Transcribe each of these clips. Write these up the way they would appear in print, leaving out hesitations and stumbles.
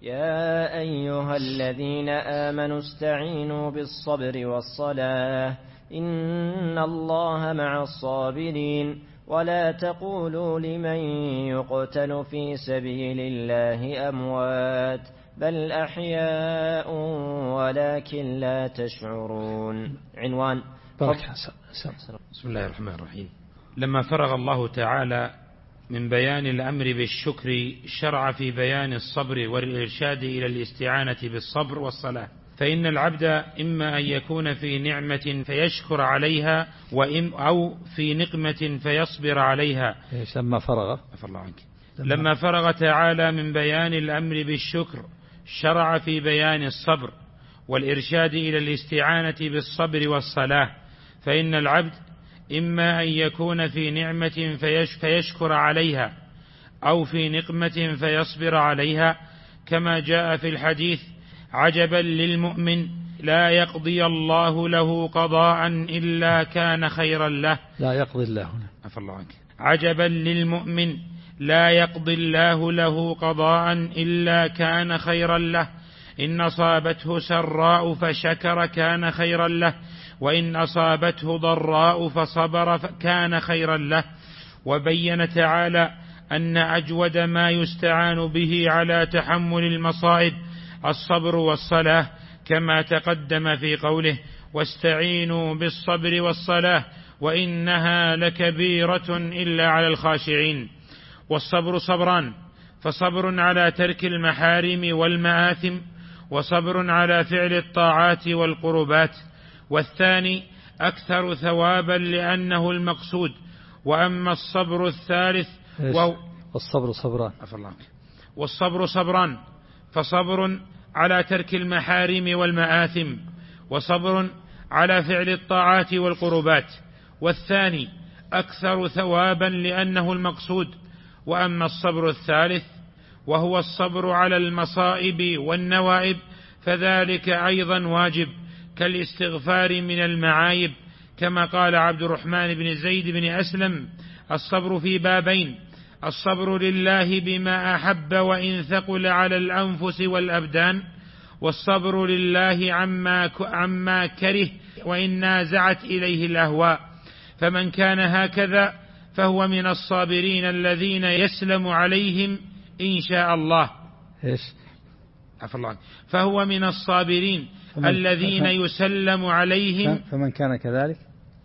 يا أيها الذين آمنوا استعينوا بالصبر والصلاة إن الله مع الصابرين ولا تقولوا لمن يقتل في سبيل الله أموات بل أحياء ولكن لا تشعرون. عنوان بسم الله الرحمن الرحيم. لما فرغ الله تعالى من بيان الأمر بالشكر شرع في بيان الصبر والإرشاد إلى الاستعانة بالصبر والصلاة، فإن العبد إما أن يكون في نعمة فيشكر عليها أو في نقمة فيصبر عليها. لما فرغ تعالى من بيان الأمر بالشكر شرع في بيان الصبر والإرشاد إلى الاستعانة بالصبر والصلاة، فإن العبد إما أن يكون في نعمة فيشكر عليها أو في نقمة فيصبر عليها، كما جاء في الحديث: عجبا للمؤمن لا يقضي الله له قضاء إلا كان خيرا له. لا يقضي الله. عجبا للمؤمن لا يقضي الله له قضاء إلا كان خيرا له، إن أصابته سراء فشكر كان خيرا له، وإن أصابته ضراء فصبر كان خيرا له. وبين تعالى أن أجود ما يستعان به على تحمل المصائب الصبر والصلاة، كما تقدم في قوله: واستعينوا بالصبر والصلاة وإنها لكبيرة إلا على الخاشعين. والصبر صبران: فصبر على ترك المحارم والمآثم، وصبر على فعل الطاعات والقربات، والثاني أكثر ثوابا لأنه المقصود. وأما الصبر الثالث والصبر صبران: فصبر على ترك المحارم والمآثم، وصبر على فعل الطاعات والقربات، والثاني أكثر ثوابا لأنه المقصود. وأما الصبر الثالث وهو الصبر على المصائب والنوائب فذلك أيضا واجب كالاستغفار من المعايب، كما قال عبد الرحمن بن زيد بن أسلم: الصبر في بابين: الصبر لله بما أحب وإن ثقل على الأنفس والأبدان، والصبر لله عما كره وإن نازعت إليه الأهواء. فمن كان هكذا فهو من الصابرين الذين يسلم عليهم إن شاء الله. فهو من الصابرين الذين يسلم عليهم. فمن كان كذلك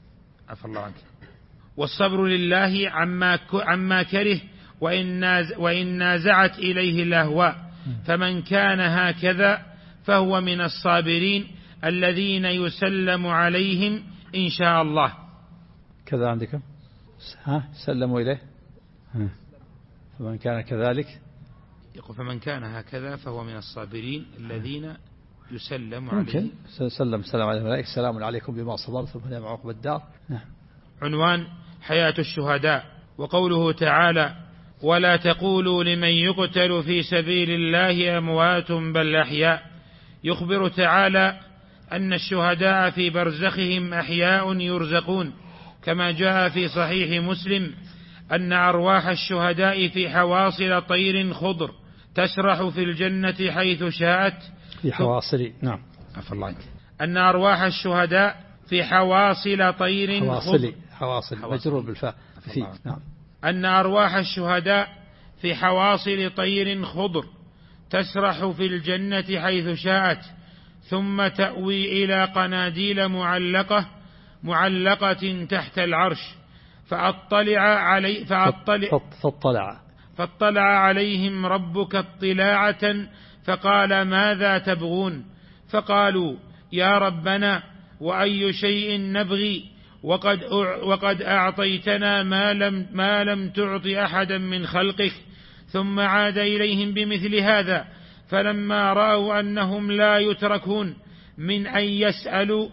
والصبر لله عما كره وإن نازعت إليه الأهواء. فمن كان هكذا فهو من الصابرين الذين يسلم عليهم إن شاء الله. كذا عندكم سلموا إليه. فمن كان كذلك يقول: فمن كان هكذا فهو من الصابرين الذين يسلم عليهم. سلم عليه الملائكة: السلام عليكم بما صبرتم فنعم عقبى الدار. عنوان: حياة الشهداء. وقوله تعالى: ولا تقولوا لمن يقتل في سبيل الله أموات بل أحياء، يخبر تعالى أن الشهداء في برزخهم أحياء يرزقون، كما جاء في صحيح مسلم أن أرواح الشهداء في حواصل طير خضر تسرح في الجنة حيث شاءت. في حواصل أن أرواح الشهداء في حواصل طير خضر. حواصل مجرور بالفاء. أن أرواح الشهداء في حواصل طير خضر تسرح في الجنة حيث شاءت، ثم تأوي إلى قناديل معلقة تحت العرش، فاطلع عليهم ربك اطلاعة فقال: ماذا تبغون؟ فقالوا: يا ربنا وأي شيء نبغي وقد أعطيتنا ما لم تعط أحدا من خلقك. ثم عاد إليهم بمثل هذا، فلما رأوا أنهم لا يتركون من أن يسألوا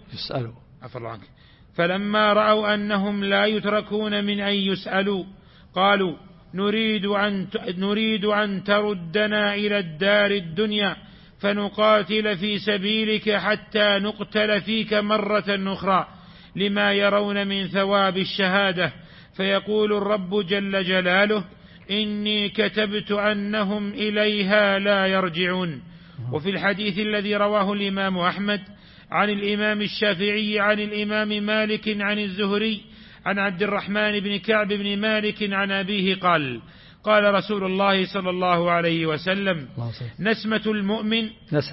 قالوا: نريد أن تردنا إلى الدار الدنيا فنقاتل في سبيلك حتى نقتل فيك مرة أخرى، لما يرون من ثواب الشهادة. فيقول الرب جل جلاله: إني كتبت أنهم إليها لا يرجعون. وفي الحديث الذي رواه الإمام أحمد عن الإمام الشافعي عن الإمام مالك عن الزهري عن عبد الرحمن بن كعب بن مالك عن أبيه قال قال رسول الله صلى الله عليه وسلم نسمة المؤمن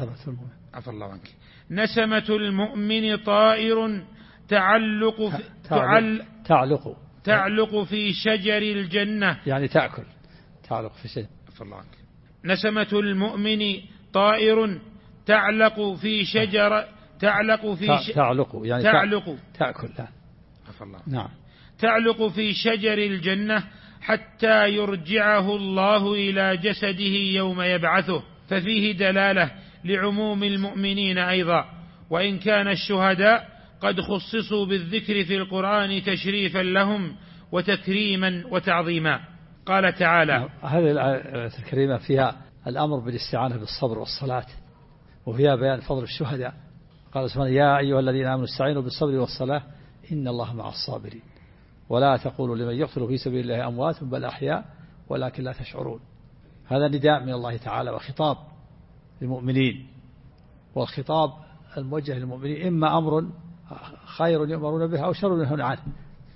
نسمة المؤمن طائر تعلق في شجر الجنة، يعني تعلق في شجر. نسمة المؤمن طائر تعلق في شجر تعلق في شجر الجنة حتى يرجعه الله إلى جسده يوم يبعثه. ففيه دلالة لعموم المؤمنين أيضا، وإن كان الشهداء قد خصصوا بالذكر في القرآن تشريفا لهم وتكريما وتعظيما. قال تعالى: هذه الآية الكريمة فيها الأمر بالاستعانة بالصبر والصلاة، وفيها بيان فضل الشهداء. قال سبحانه: يا أيها الذين آمنوا استعينوا بالصبر والصلاة إن الله مع الصابرين ولا تقولوا لمن يقتل في سبيل الله أموات بل أحياء ولكن لا تشعرون. هذا نداء من الله تعالى وخطاب للمؤمنين، والخطاب الموجه للمؤمنين إما أمر خير يؤمرون به أو شر ينهون عنه،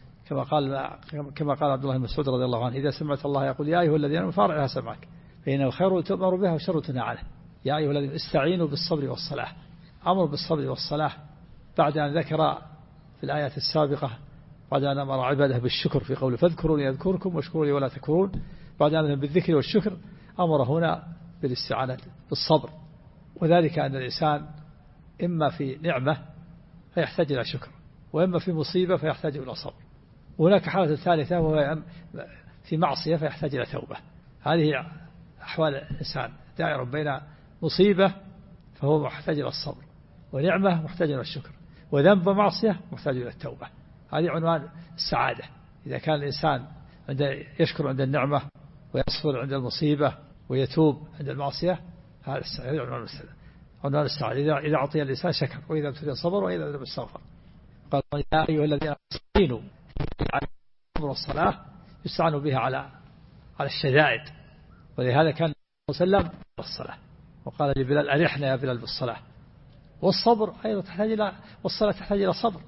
كما قال عبد الله بن مسعود رضي الله عنه: إذا سمعت الله يقول يا أيها الذين آمنوا فارعها سمعك فإنه خير تؤمر به وشر تنهى عنه. يا أيها الذين استعينوا بالصبر والصلاة، أمر بالصبر والصلاة بعد أن ذكر في الآيات السابقة، بعد أن أمر عباده بالشكر في قوله فاذكروني أذكركم واشكروا لي ولا تكفرون، بعد أن بالذكر والشكر أمر هنا بالاستعانة بالصبر، وذلك أن الإنسان إما في نعمة فيحتاج إلى شكر، وإما في مصيبة فيحتاج إلى صبر، وهناك حالة ثالثة وهي في معصية فيحتاج إلى توبة. هذه أحوال الإنسان دائر بين مصيبة فهو محتاج إلى الصبر، ونعمة محتاج إلى الشكر، وذنب معصية محتاج إلى التوبة. هذه عنوان السعادة. إذا كان الإنسان يشكر عند النعمة ويصبر عند المصيبة ويتوب عند المعصية، هذا عنوان السعادة. إذا أعطي الإنسان شكر، وإذا ابتلي صبر، وإذا ذنب استغفر. قال: يا أيها الذين آمنوا على الصبر والصلاة يستعانوا بها على الشدائد، ولهذا كان صلى الله عليه وسلم بالصلاة، وقال لبلال: أرحنا يا بلال بالصلاة. والصبر أيضا تحتاج إلى، والصلاة تحتاج إلى صبر،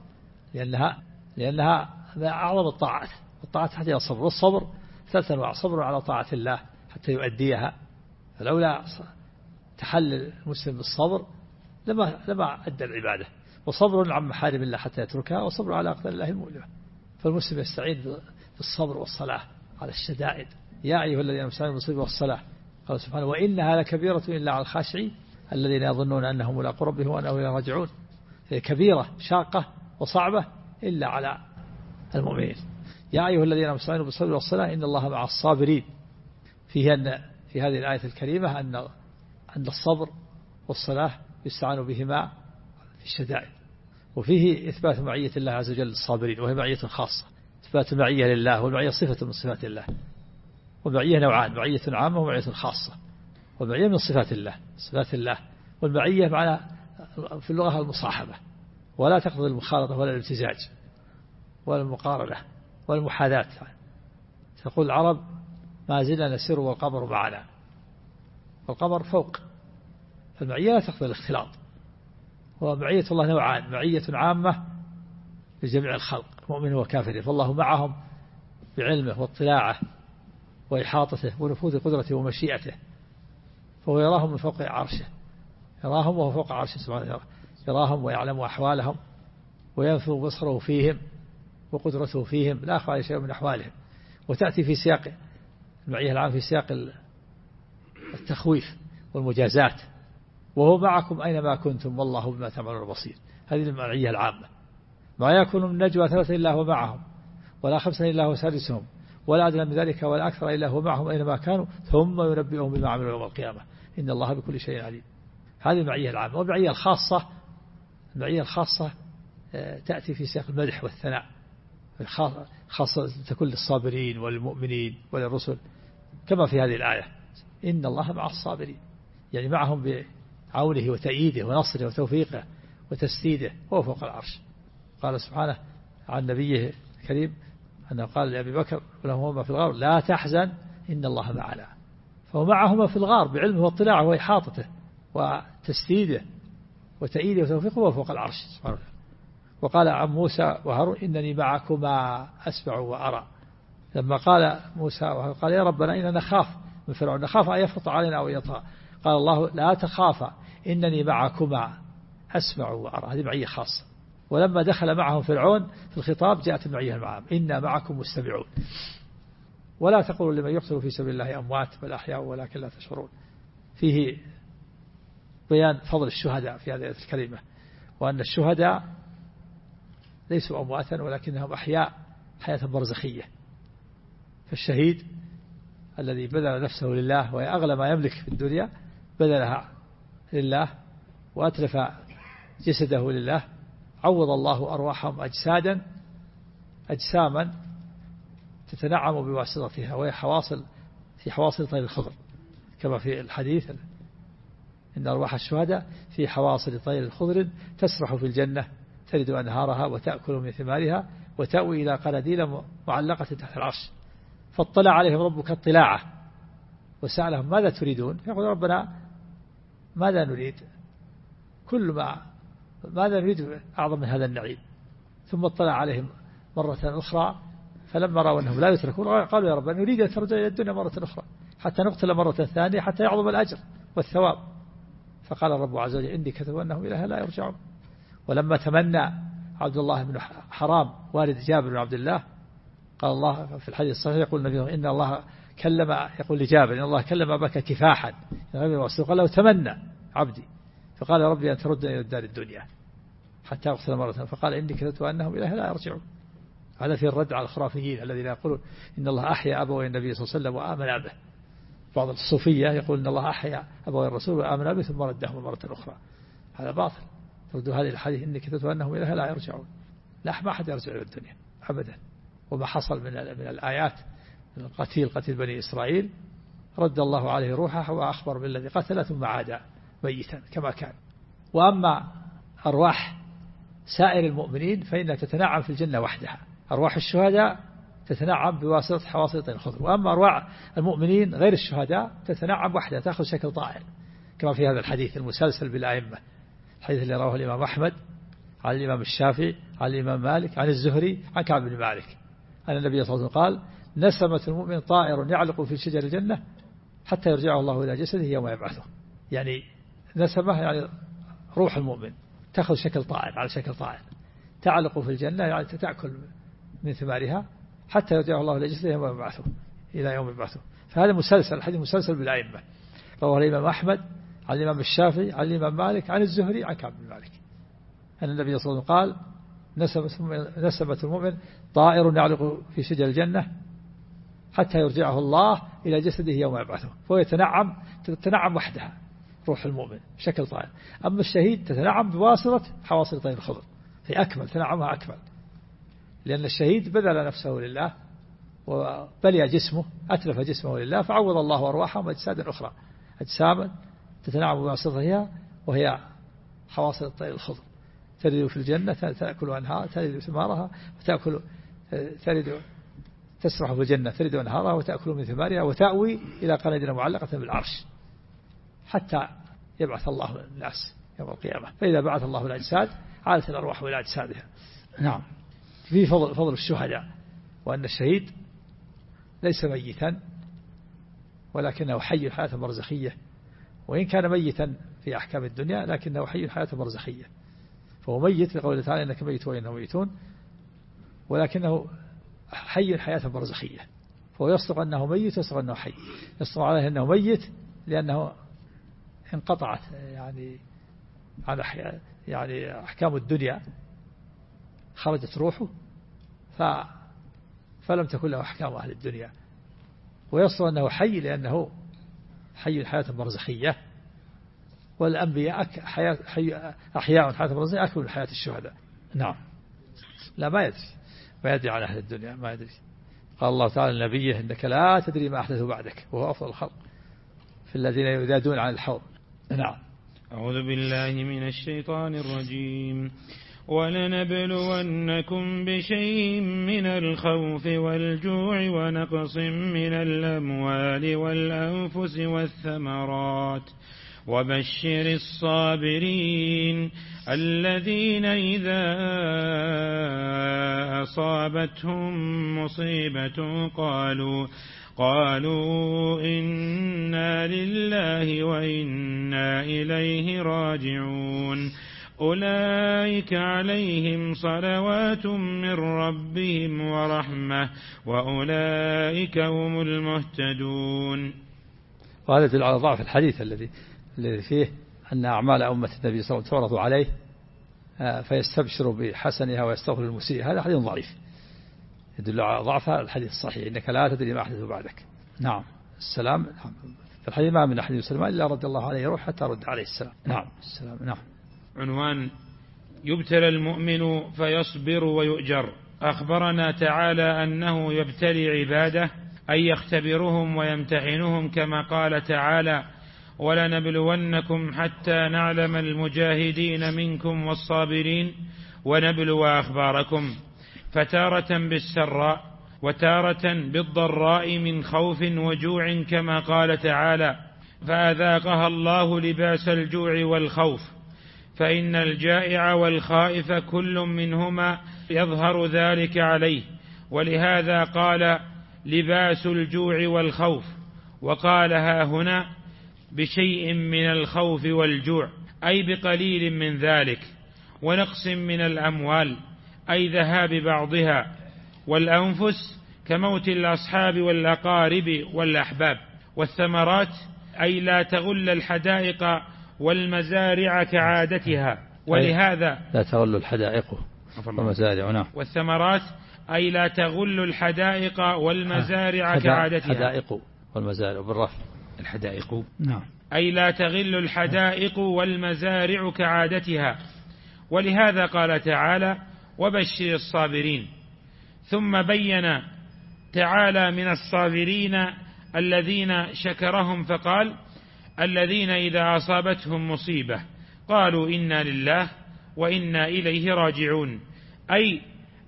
لأنها أعظم الطاعات، والطاعات تحتاج إلى صبر. والصبر ثلاث أنواع: صبر على طاعة الله حتى يؤديها، فلولا تحل المسلم بالصبر لما أدى العبادة، وصبر عن محارم الله حتى يتركها، وصبر على أقدار الله المؤلمة. فالمسلم يستعين بالصبر والصلاة على الشدائد. يا أيها الذين آمنوا استعينوا بالصبر والصلاة. قال سبحانه: وإنها لكبيرة إلا على الخاشعين الذين يظنون أنهم ملاقو ربهم وأنهم إليه راجعون. هي كبيرة شاقة وصعبة إلا على المؤمنين. يا أيها الذين آمنوا استعينوا بالصبر والصلاة إن الله مع الصابرين. في هذه الآية الكريمة أن الصبر والصلاة يستعان بهما في الشدائد، وفيه إثبات معية الله عز وجل للصابرين، وهي معية خاصة. إثبات المعية لله، والمعية صفة من صفات الله، والمعية نوعان: معية عامة ومعية خاصة. والمعية من صفات الله، والمعية معنى في اللغة المصاحبة، ولا تقتضي المخالطة ولا الامتزاج ولا المقارنة ولا المحاذاة. تقول العرب: ما زلنا نسير والقمر معنا، والقمر فوق. فالمعية لا تقتضي الاختلاط. ومعية الله نوعان: معية عامة لجميع الخلق مؤمن وكافر، فالله معهم بعلمه واطلاعه وإحاطته ونفوذ قدرته ومشيئته، فهو يراهم من فوق عرشه، يراهم وهو فوق عرشه سبحانه، يراهم ويعلم أحوالهم وينفذ بصره فيهم وقدرته فيهم، لا يخفى عليه شيء من أحوالهم. وتأتي في سياق المعية العام في سياق التخويف والمجازات: وهو معكم أينما كنتم والله بما تعملون بصير. هذه المعية العامة. ما يكون من نجوى ثلاثة إلا هو معهم، ولا خمسة إلا هو سادسهم، ولا أدنى من ذلك ولا أكثر إلا هو معهم أينما كانوا ثم ينبئهم بما عملوا يوم القيامة إن الله بكل شيء عليم. هذه المعية العامة. والمعية الخاصة تأتي في سياق المدح والثناء، خاصة تكون للصابرين والمؤمنين وللرسل، كما في هذه الآية: إن الله مع الصابرين، يعني معهم بعونه وتأييده ونصره وتوفيقه وتسديده، وهو فوق العرش. قال سبحانه عن نبيه الكريم أنه قال لأبي بكر ولهما في الغار: لا تحزن إن الله معنا. فهو معهما في الغار بعلمه واطلاعه وإحاطته وتسديده وتأييده وتوفيقه وفوق العرش سبحانه وتعالى. وقال عن موسى وهارون إنني معكما أسمع وأرى. لما قال موسى وهارون قال يا ربنا إننا نخاف من فرعون، نخاف أن يفرط علينا أو يطغى. قال الله لا تخافا إنني معكما أسمع وأرى، هذه معية خاصة. ولما دخل معهم فرعون في الخطاب جاءت المعية معهم إنا معكم مستمعون. ولا تقولوا لمن يقتل في سبيل الله أموات بل أحياء ولكن لا تشعرون. فيه بيان فضل الشهداء في هذه الآية الكريمة، وأن الشهداء ليسوا أمواتا ولكنهم أحياء حياة برزخية. فالشهيد الذي بذل نفسه لله وهي أغلى ما يملك في الدنيا بذلها لله وأتلف جسده لله، عوض الله أرواحهم أجساما تتنعم بواسطتها، وهي في حواصل طير الخضر، كما في الحديث إن أرواح الشهداء في حواصل طير الخضر تسرح في الجنة تلد أنهارها وتأكل من ثمارها وتأوي إلى قناديل معلقة تحت العرش. فاطلع عليهم ربك اطلاعه وسألهم ماذا تريدون؟ فيقول ربنا ماذا نريد؟ ماذا نريد أعظم من هذا النعيم؟ ثم اطلع عليهم مرة أخرى فلما رأوا أنهم لا يتركون قالوا يا رب نريد أن ترجع إلى الدنيا مرة أخرى حتى نقتل مرة ثانية حتى يعظم الأجر والثواب. فقال الرب عز وجل إني كتب أنهم إليها لا يرجعون. ولما تمنى عبد الله بن حرام والد جابر بن عبد الله قال الله في الحديث الصحيح يقول النبي إن الله يقول لجابر إن الله كلم أباك كفاحا، قال له تمنى عبدي، فقال يا ربي أن ترد إلى الدار الدنيا حتى أقتل مرة، فقال إني كتبت أنهم إليها لا يرجعون. هذا في الرد على الخرافيين الذين يقولون إن الله أحيا أبوي النبي صلى الله عليه وسلم وآمن به. بعض الصوفية يقول إن الله أحيا أبوي الرسول وآمن به ثم ردهم مرة أخرى. هذا باطل. ردوا هذه الحديث إني كتبت أنهم إليها لا يرجعون. لا، ما أحد يرجع إلى الدنيا أبدا. وما حصل من الآيات قتيل بني إسرائيل رد الله عليه روحه وأخبر بالذي قتل ثم عاد ميتا كما كان. وأما أرواح سائر المؤمنين فإنها تتنعم في الجنة وحدها. أرواح الشهداء تتنعم بواسطة حواصل طير الخضر، وأما أرواح المؤمنين غير الشهداء تتنعم وحدها تأخذ شكل طائر، كما في هذا الحديث المسلسل بالأئمة، الحديث اللي رواه الإمام أحمد عن الإمام الشافعي عن الإمام مالك عن الزهري عن كعب بن مالك أن النبي صلى الله عليه وسلم قال نسمة المؤمن طائر يعلق في شجر الجنة حتى يرجعه الله إلى جسده يوم يبعثه. يعني نسمة يعني روح المؤمن تأخذ شكل طائر على شكل طائر تعلق في الجنة، يعني تأكل من ثمارها حتى يرجعه الله إلى جسده يوم يبعثه إلى يوم يبعثه. فهذا مسلسل، الحديث مسلسل بالأئمة، رواه الإمام أحمد عن الإمام الشافعي عن الإمام مالك عن الزهري عن كعب بن مالك أن النبي صلى الله عليه وسلم قال نسمة المؤمن طائر يعلق في شجر الجنة حتى يرجعه الله إلى جسده يوم يبعثه. فهو تتنعم وحدها روح المؤمن بشكل طائر. أما الشهيد تتنعم بواسطة حواصل طير الخضر، في أكمل تنعمها أكمل، لأن الشهيد بذل نفسه لله وبلي جسمه أتلف جسمه لله، فعوض الله أرواحهم أجساد أخرى أجساما تتنعم بواسطتها وهي حواصل الطير الخضر تلد في الجنة تأكل أنهار تلد ثمارها تسرح في الجنة تلد أنهارها وتأكل من ثمارها وتأوي إلى قناديل معلقة بالعرش حتى يبعث الله الناس يوم القيامة. فإذا بعث الله الأجساد عادت الأرواح إلى أجسادها. نعم. في فضل الشهداء، وأن الشهيد ليس ميتا ولكنه حي حياة برزخية، وإن كان ميتا في أحكام الدنيا لكنه حي حياة برزخية. فهو ميت لقوله تعالى إنك ميت وإنهم ميتون، ولكنه حي حياة برزخية. فهو يصدق أنه ميت ويصدق أنه حي. يصدق عليه أنه ميت لأنه انقطعت يعني أحكام الدنيا خرجت روحه فلم تكن له أحكام أهل الدنيا. ويصدق أنه حي لأنه حي حياة برزخية، والأنبياء أحياء حياة برزخية أكثر من حياة الشهداء. نعم. لا، ما يدري عن أهل الدنيا، ما يدري. قال الله تعالى لنبيه إنك لا تدري ما أحدث بعدك وهو أفضل الخلق في الذين يذادون عن الحوض. نعم. أعوذ بالله من الشيطان الرجيم. ولنبلونكم بشيء من الخوف والجوع ونقص من الأموال والأنفس والثمرات وبشر الصابرين الذين إذا أصابتهم مصيبة قالوا إنا لله وإنا إليه راجعون أولئك عليهم صلوات من ربهم ورحمة وأولئك هم المهتدون. وهذا يدل على ضعف الحديث الذي فيه أن أعمال أمة النبي صلى الله عليه وسلم تعرض عليه فيستبشر بحسنها ويستغفر المسيء. هذا حديث ضعيف يدل على ضعف الحديث الصحيح إنك لا تدري ما أحدث بعدك. نعم السلام. في الحديث ما من أحد يسلم إلا رد الله عليه روح حتى رد عليه السلام. نعم السلام. نعم. عنوان: يبتلى المؤمن فيصبر ويؤجر. أخبرنا تعالى أنه يبتلي عباده أي يختبرهم ويمتحنهم كما قال تعالى: ولنبلونكم حتى نعلم المجاهدين منكم والصابرين ونبلو أخباركم. فتارة بالسراء وتارة بالضراء من خوف وجوع كما قال تعالى: فأذاقها الله لباس الجوع والخوف. فإن الجائع والخائف كل منهما يظهر ذلك عليه، ولهذا قال لباس الجوع والخوف، وقالها هنا بشيء من الخوف والجوع أي بقليل من ذلك، ونقص من الأموال أي ذهاب بعضها، والأنفس كموت الأصحاب والأقارب والأحباب، والثمرات أي لا تغل الحدائق والمزارع كعادتها، ولهذا لا تغل الحدائق والمزارع. نعم. والثمرات أي لا تغل الحدائق والمزارع كعادتها. حدائق والمزارع بالرفع. الحدائق. نعم. أي لا تغل الحدائق والمزارع كعادتها، ولهذا قال تعالى: وبشر الصابرين. ثم بين تعالى من الصابرين الذين شكرهم فقال: الذين إذا أصابتهم مصيبة قالوا إنا لله وإنا إليه راجعون. أي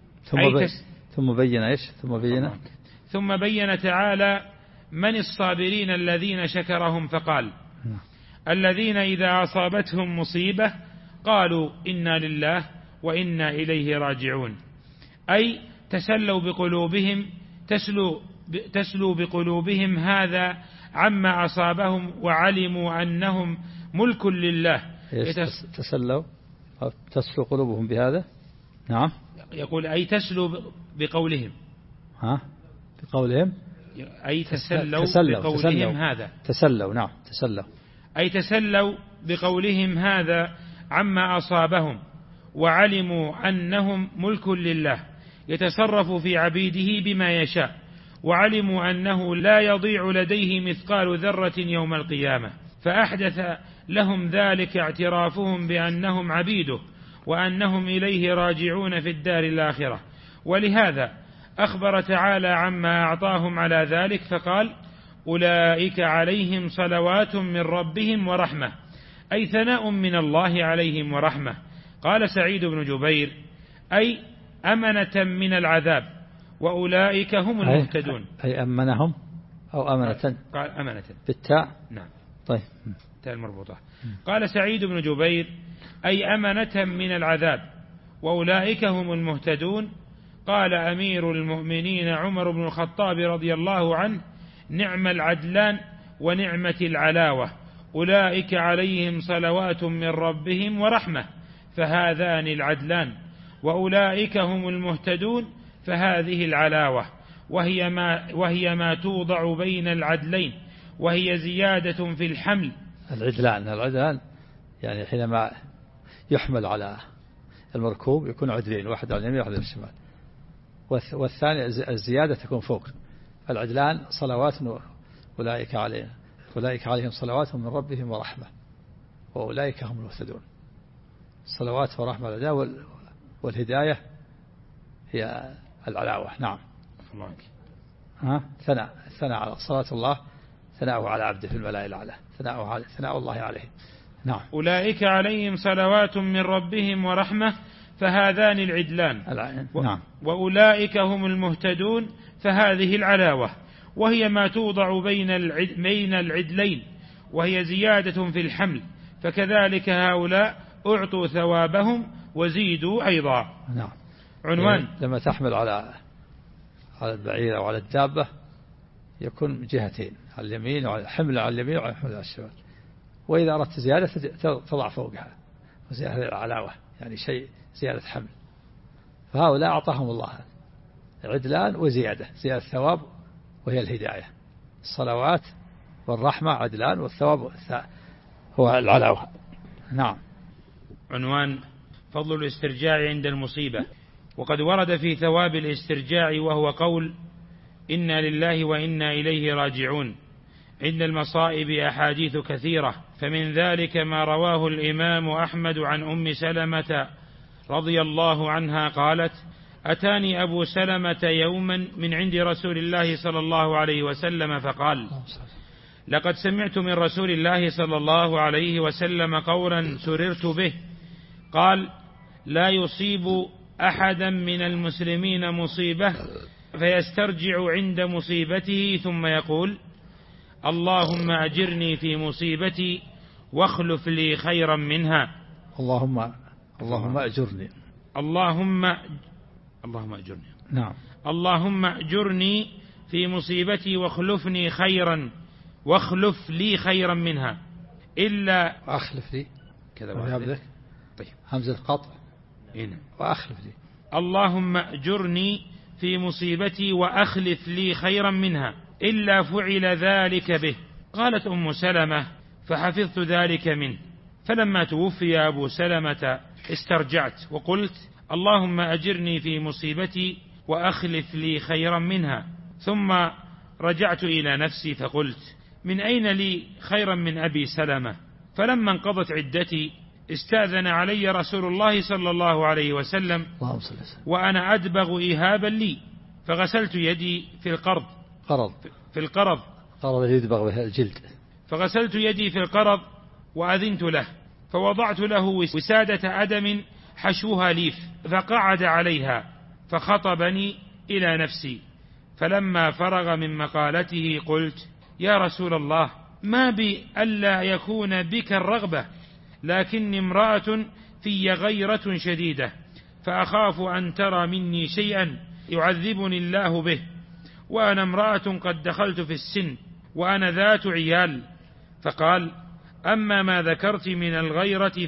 ثم بين تعالى من الصابرين الذين شكرهم فقال: الذين إذا أصابتهم مصيبة قالوا إنا لله وإنا إليه راجعون. أي تسلو بقلوبهم هذا عما أصابهم وعلموا أنهم ملك لله. تسلو قلوبهم بهذا. نعم. يقول أي تسلو بقولهم. بقولهم أي تسلوا بقولهم هذا. تسلوا. نعم. تسلوا أي تسلوا بقولهم هذا عما أصابهم وعلموا أنهم ملك لله يتصرف في عبيده بما يشاء، وعلموا أنه لا يضيع لديه مثقال ذرة يوم القيامة، فأحدث لهم ذلك اعترافهم بأنهم عبيده وأنهم إليه راجعون في الدار الآخرة. ولهذا أخبر تعالى عما أعطاهم على ذلك فقال: أولئك عليهم صلوات من ربهم ورحمة، أي ثناء من الله عليهم ورحمة. قال سعيد بن جبير: أي أمنة من العذاب، وأولئك هم المهتدون. أي أمنهم أو أمنة؟ قال أمنة بالتاء. نعم. طيب. تاء المربوطة. قال سعيد بن جبير: أي أمنة من العذاب، وأولئك هم المهتدون. قال أمير المؤمنين عمر بن الخطاب رضي الله عنه: نعم العدلان ونعمة العلاوة، أولئك عليهم صلوات من ربهم ورحمة، فهذان العدلان، وأولئك هم المهتدون، فهذه العلاوة، وهي ما توضع بين العدلين، وهي زيادة في الحمل. العدلان يعني حينما يحمل على المركوب يكون عدلين، واحد على اليمين واحد على الشمال، والثاني الزيادة تكون فوق. العدلان صلوات، أولئك عليهم صلوات من ربهم ورحمة، وأولئك هم المهتدون. صلوات ورحمة والهداية هي العلاوة. نعم. ثناء على صلاة الله، ثناءه على عبده في الملائكة الأعلى، ثناء الله عليه. نعم. أولئك عليهم صلوات من ربهم ورحمة، فهذان العدلان، نعم. وأولئك هم المهتدون، فهذه العلاوة، وهي ما توضع بين العدلين، وهي زيادة في الحمل، فكذلك هؤلاء أعطوا ثوابهم وزيدوا أيضا. نعم. عنوان: لما تحمل على البعير أو على الدابة يكون من جهتين، على اليمين وعلى الحمل على اليمين وعلى الحمل على الشمال، وإذا أردت زيادة تضع فوقها وزيادة العلاوة، يعني شيء زيادة حمل. فهؤلاء أعطاهم الله عدلان وزيادة، زيادة ثواب وهي الهداية. الصلوات والرحمة عدلان، والثواب هو العلاوة. نعم. عنوان: فضل الاسترجاع عند المصيبة. وقد ورد في ثواب الاسترجاع وهو قول: إنا لله وإنا إليه راجعون، عند المصائب أحاديث كثيرة، فمن ذلك ما رواه الإمام أحمد عن أم سلمة رضي الله عنها قالت: أتاني أبو سلمة يوما من عند رسول الله صلى الله عليه وسلم فقال: لقد سمعت من رسول الله صلى الله عليه وسلم قولا سررت به، قال: لا يصيب أحدا من المسلمين مصيبة فيسترجع عند مصيبته ثم يقول: اللهم أجرني في مصيبتي واخلف لي خيرا منها. اللهم أجرني. اللهم أجرني. نعم. اللهم أجرني في مصيبتي واخلف لي خيرا منها. إلا أخلف لي كذا. طيب. همزة قطع. وأخلف لي. اللهم أجرني في مصيبتي وأخلف لي خيرا منها، إلا فعل ذلك به. قالت أم سلمة: فحفظت ذلك منه، فلما توفي أبو سلمة استرجعت وقلت: اللهم أجرني في مصيبتي وأخلف لي خيرا منها. ثم رجعت إلى نفسي فقلت: من أين لي خيرا من أبي سلمة؟ فلما انقضت عدتي استأذن علي رسول الله صلى الله عليه وسلم وأنا أدبغ إيهابا لي، فغسلت يدي في القرض يدبغ بها الجلد، فغسلت يدي في القرض وأذنت له، فوضعت له وسادة أدم حشوها ليف، فقعد عليها فخطبني إلى نفسي، فلما فرغ من مقالته قلت: يا رسول الله، ما بي ألا يكون بك الرغبة، لكني امرأة في غيرة شديدة، فأخاف أن ترى مني شيئا يعذبني الله به، وأنا امرأة قد دخلت في السن وأنا ذات عيال. فقال: أما ما ذكرت من الغيرة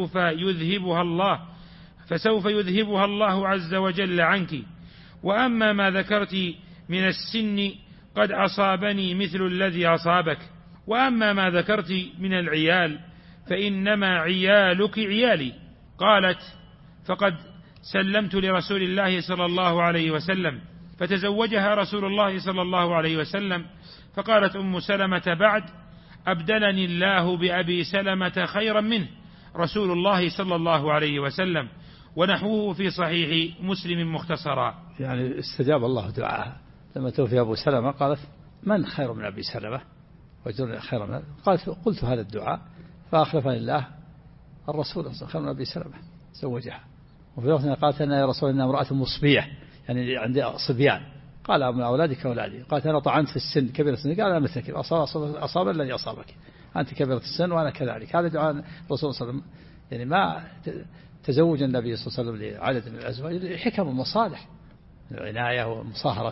فسوف يذهبها الله عز وجل عنك، وأما ما ذكرت من السن قد أصابني مثل الذي أصابك، وأما ما ذكرت من العيال فإنما عيالك عيالي. قالت: فقد سلمت لرسول الله صلى الله عليه وسلم، فتزوجها رسول الله صلى الله عليه وسلم. فقالت أم سلمة بعد: أبدلني الله بأبي سلمة خيرا منه رسول الله صلى الله عليه وسلم، ونحوه في صحيح مسلم مختصرا. يعني استجاب الله دعاءها لما توفي أبو سلمة، قالت: من خير من أبي سلمة وجرني خيرا منه؟ قلت هذا الدعاء فأخلفني الله الرسول خير من أبي سلمة، زوجها. وفي وقتنا قالت: أنا يا رسول الله امرأة مصبية، يعني عندي صبيان. قال: من أولادك أولادي. قالت: أنا طعنت في السن كبيرة السن. قال: أنا مثلك، أصاب الذي أصابك، أنت كبيرة السن وأنا كذلك. هذا دعاء الرسول صلى الله عليه وسلم، يعني ما تزوج النبي صلى الله عليه وسلم لعدد من الأزواج حكم ومصالح، العناية ومصاهرة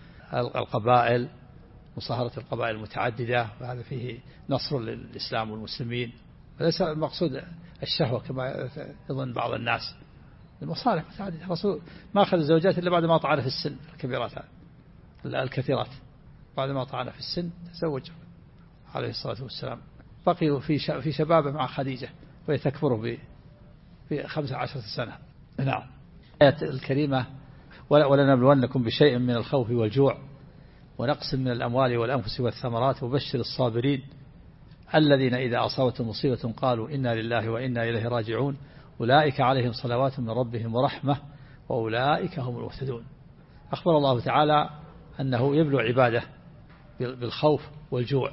القبائل، مصاهرة القبائل المتعددة، وهذا فيه نصر للإسلام والمسلمين، وليس المقصود الشهوة كما يظن بعض الناس. المصالح متعددة. الرسول ما أخذ الزوجات إلا بعد ما طعن في السن الكبيرات الكثيرات، بعد ما طعن في السن تزوج عليه الصلاة والسلام. بقي في شبابه مع خديجة وهي تكبره في 15 سنة. نعم. الآية الكريمة: ولنبلونكم بشيء من الخوف والجوع ونقص من الأموال والأنفس والثمرات وبشر الصابرين الذين إذا أصابتهم مصيبة قالوا إنا لله وإنا إليه راجعون أولئك عليهم صلوات من ربهم ورحمة وأولئك هم المهتدون. أخبر الله تعالى أنه يبلو عباده بالخوف والجوع،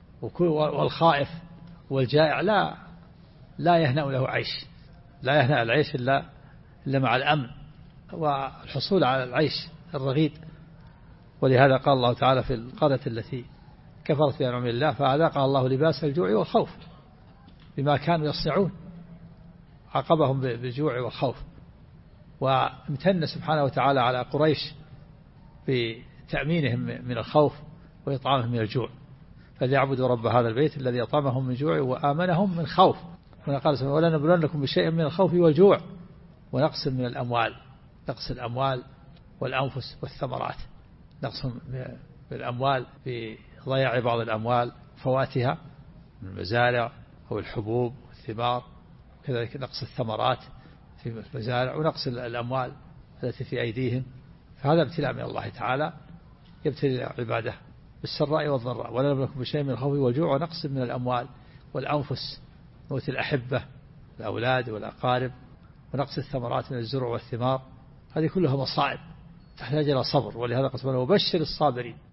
والخائف والجائع لا يهنأ له عيش، لا يهنأ العيش إلا إلا مع الأمن والحصول على العيش الرغيد. ولهذا قال الله تعالى في القرية التي كفرت بأنعم الله فأذاقها الله لباس الجوع والخوف بما كانوا يصنعون، عاقبهم بالجوع والخوف. وامتن سبحانه وتعالى على قريش بتأمينهم من الخوف وإطعامهم من الجوع، فليعبدوا رب هذا البيت الذي أطعمهم من جوع وآمنهم من خوف. قال سبحانه ولنبلونكم بشيء من الخوف والجوع ونقص من الأموال، نقص الأموال والأنفس والثمرات، نقص بالأموال بضياع بعض الأموال فواتها من المزارع أو الحبوب والثمار، كذلك نقص الثمرات في المزارع ونقص الأموال التي في أيديهم. فهذا ابتلاء من الله تعالى يبتلي عباده بالسراء والضراء. ولنبلونكم بشيء من الخوف والجوع ونقص من الأموال والأنفس، موت الأحبة الأولاد والأقارب، ونقص الثمرات من الزرع والثمار. هذه كلها مصائب تحتاج إلى صبر. ولهذا قال سبحانه وبشر الصابرين.